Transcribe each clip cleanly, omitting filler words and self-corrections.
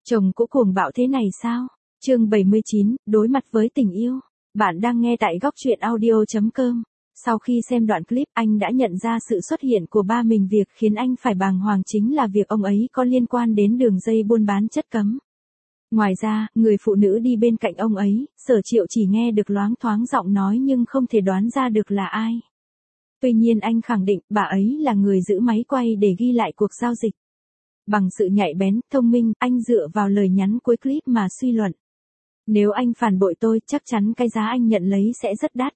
Chồng cũ cuồng bạo thế này sao? Chương 79, đối mặt với tình yêu. Bạn đang nghe tại góc truyện audio.com. Sau khi xem đoạn clip, anh đã nhận ra sự xuất hiện của ba mình, việc khiến anh phải bàng hoàng chính là việc ông ấy có liên quan đến đường dây buôn bán chất cấm. Ngoài ra, người phụ nữ đi bên cạnh ông ấy, Sở Triệu chỉ nghe được loáng thoáng giọng nói nhưng không thể đoán ra được là ai. Tuy nhiên anh khẳng định bà ấy là người giữ máy quay để ghi lại cuộc giao dịch. Bằng sự nhạy bén, thông minh, anh dựa vào lời nhắn cuối clip mà suy luận. Nếu anh phản bội tôi, chắc chắn cái giá anh nhận lấy sẽ rất đắt.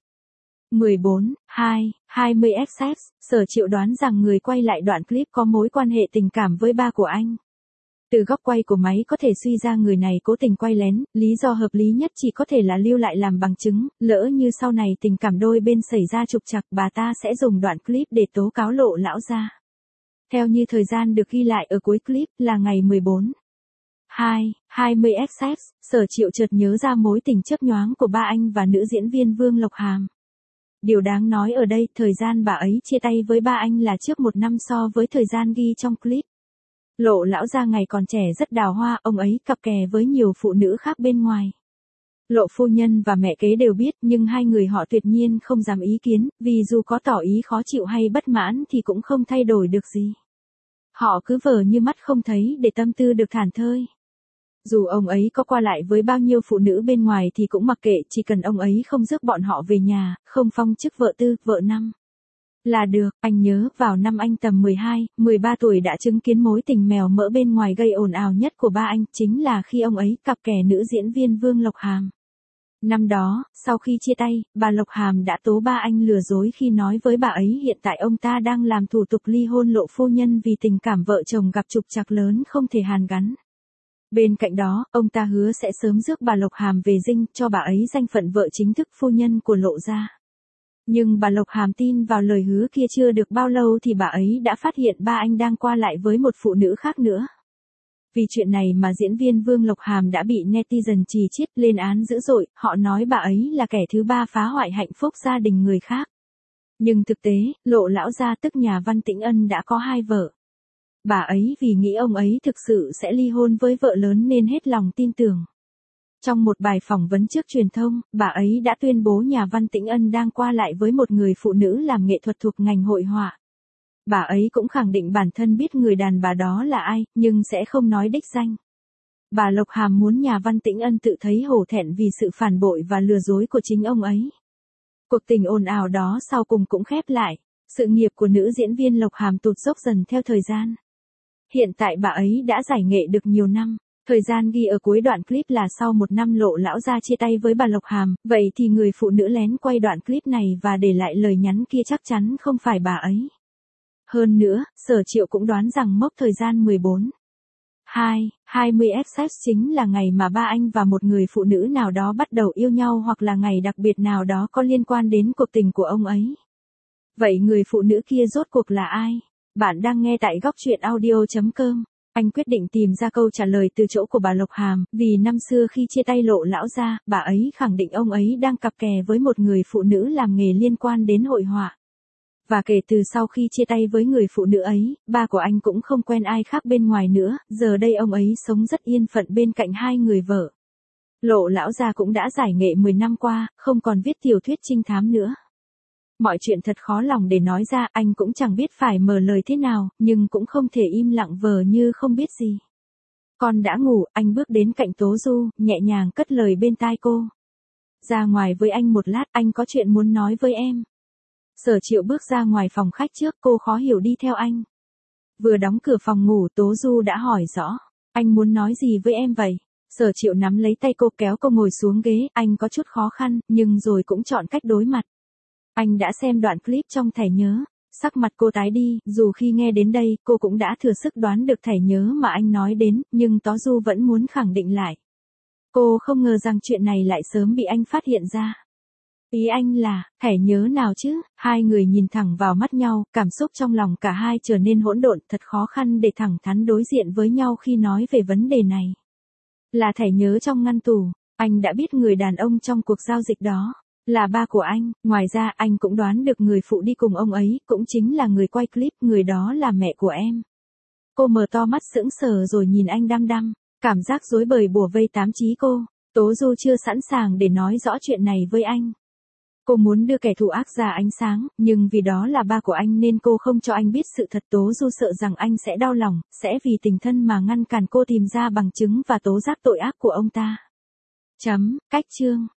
14/2/20XX, Sở Triệu đoán rằng người quay lại đoạn clip có mối quan hệ tình cảm với ba của anh. Từ góc quay của máy có thể suy ra người này cố tình quay lén, lý do hợp lý nhất chỉ có thể là lưu lại làm bằng chứng, lỡ như sau này tình cảm đôi bên xảy ra trục trặc, bà ta sẽ dùng đoạn clip để tố cáo Lộ lão gia. Theo như thời gian được ghi lại ở cuối clip là ngày 14/2/20XX, Sở Triệu chợt nhớ ra mối tình chớp nhoáng của ba anh và nữ diễn viên Vương Lộc Hàm. Điều đáng nói ở đây, thời gian bà ấy chia tay với ba anh là trước 1 năm so với thời gian ghi trong clip. Lộ lão gia ngày còn trẻ rất đào hoa, ông ấy cặp kè với nhiều phụ nữ khác bên ngoài. Lộ phu nhân và mẹ kế đều biết, nhưng hai người họ tuyệt nhiên không dám ý kiến, vì dù có tỏ ý khó chịu hay bất mãn thì cũng không thay đổi được gì. Họ cứ vờ như mắt không thấy để tâm tư được thảnh thơi. Dù ông ấy có qua lại với bao nhiêu phụ nữ bên ngoài thì cũng mặc kệ, chỉ cần ông ấy không rước bọn họ về nhà, không phong chức vợ tư, vợ năm là được. Anh nhớ vào năm anh tầm 12-13 tuổi đã chứng kiến mối tình mèo mỡ bên ngoài gây ồn ào nhất của ba anh, chính là khi ông ấy cặp kè nữ diễn viên Vương Lộc Hàm. Năm đó, sau khi chia tay, bà Lộc Hàm đã tố ba anh lừa dối khi nói với bà ấy hiện tại ông ta đang làm thủ tục ly hôn Lộ phu nhân vì tình cảm vợ chồng gặp trục trặc lớn không thể hàn gắn. Bên cạnh đó, ông ta hứa sẽ sớm rước bà Lộc Hàm về dinh, cho bà ấy danh phận vợ chính thức phu nhân của Lộ gia. Nhưng bà Lộc Hàm tin vào lời hứa kia, chưa được bao lâu thì bà ấy đã phát hiện ba anh đang qua lại với một phụ nữ khác nữa. Vì chuyện này mà diễn viên Vương Lộc Hàm đã bị netizen chì chiết, lên án dữ dội, họ nói bà ấy là kẻ thứ ba phá hoại hạnh phúc gia đình người khác. Nhưng thực tế, Lộ lão gia tức nhà Văn Tĩnh Ân đã có 2 vợ. Bà ấy vì nghĩ ông ấy thực sự sẽ ly hôn với vợ lớn nên hết lòng tin tưởng. Trong một bài phỏng vấn trước truyền thông, bà ấy đã tuyên bố nhà Văn Tĩnh Ân đang qua lại với một người phụ nữ làm nghệ thuật thuộc ngành hội họa. Bà ấy cũng khẳng định bản thân biết người đàn bà đó là ai, nhưng sẽ không nói đích danh. Bà Lộc Hàm muốn nhà Văn Tĩnh Ân tự thấy hổ thẹn vì sự phản bội và lừa dối của chính ông ấy. Cuộc tình ồn ào đó sau cùng cũng khép lại. Sự nghiệp của nữ diễn viên Lộc Hàm tụt dốc dần theo thời gian. Hiện tại bà ấy đã giải nghệ được nhiều năm. Thời gian ghi ở cuối đoạn clip là sau 1 năm Lộ lão gia chia tay với bà Lộc Hàm, vậy thì người phụ nữ lén quay đoạn clip này và để lại lời nhắn kia chắc chắn không phải bà ấy. Hơn nữa, Sở Triệu cũng đoán rằng mốc thời gian 14/2/20XX chính là ngày mà ba anh và một người phụ nữ nào đó bắt đầu yêu nhau, hoặc là ngày đặc biệt nào đó có liên quan đến cuộc tình của ông ấy. Vậy người phụ nữ kia rốt cuộc là ai? Bạn đang nghe tại góc truyện audio.com. Anh quyết định tìm ra câu trả lời từ chỗ của bà Lộc Hàm, vì năm xưa khi chia tay Lộ lão gia, bà ấy khẳng định ông ấy đang cặp kè với một người phụ nữ làm nghề liên quan đến hội họa. Và kể từ sau khi chia tay với người phụ nữ ấy, ba của anh cũng không quen ai khác bên ngoài nữa, giờ đây ông ấy sống rất yên phận bên cạnh 2 người vợ. Lộ lão gia cũng đã giải nghệ 10 năm qua, không còn viết tiểu thuyết trinh thám nữa. Mọi chuyện thật khó lòng để nói ra, anh cũng chẳng biết phải mở lời thế nào, nhưng cũng không thể im lặng vờ như không biết gì. Con đã ngủ, anh bước đến cạnh Tố Du, nhẹ nhàng cất lời bên tai cô. Ra ngoài với anh một lát, anh có chuyện muốn nói với em. Sở Triệu bước ra ngoài phòng khách trước, cô khó hiểu đi theo anh. Vừa đóng cửa phòng ngủ, Tố Du đã hỏi rõ. Anh muốn nói gì với em vậy? Sở Triệu nắm lấy tay cô kéo cô ngồi xuống ghế, anh có chút khó khăn, nhưng rồi cũng chọn cách đối mặt. Anh đã xem đoạn clip trong thẻ nhớ. Sắc mặt cô tái đi, dù khi nghe đến đây, cô cũng đã thừa sức đoán được thẻ nhớ mà anh nói đến, nhưng Tố Du vẫn muốn khẳng định lại. Cô không ngờ rằng chuyện này lại sớm bị anh phát hiện ra. Ý anh là, thẻ nhớ nào chứ? Hai người nhìn thẳng vào mắt nhau, cảm xúc trong lòng cả hai trở nên hỗn độn, thật khó khăn để thẳng thắn đối diện với nhau khi nói về vấn đề này. Là thẻ nhớ trong ngăn tủ, anh đã biết người đàn ông trong cuộc giao dịch đó là ba của anh, ngoài ra anh cũng đoán được người phụ đi cùng ông ấy, cũng chính là người quay clip, người đó là mẹ của em. Cô mở to mắt sững sờ rồi nhìn anh đăm đăm. Cảm giác rối bời bủa vây tám trí cô. Tố Du chưa sẵn sàng để nói rõ chuyện này với anh. Cô muốn đưa kẻ thù ác ra ánh sáng, nhưng vì đó là ba của anh nên cô không cho anh biết sự thật. Tố Du sợ rằng anh sẽ đau lòng, sẽ vì tình thân mà ngăn cản cô tìm ra bằng chứng và tố giác tội ác của ông ta. Cách chương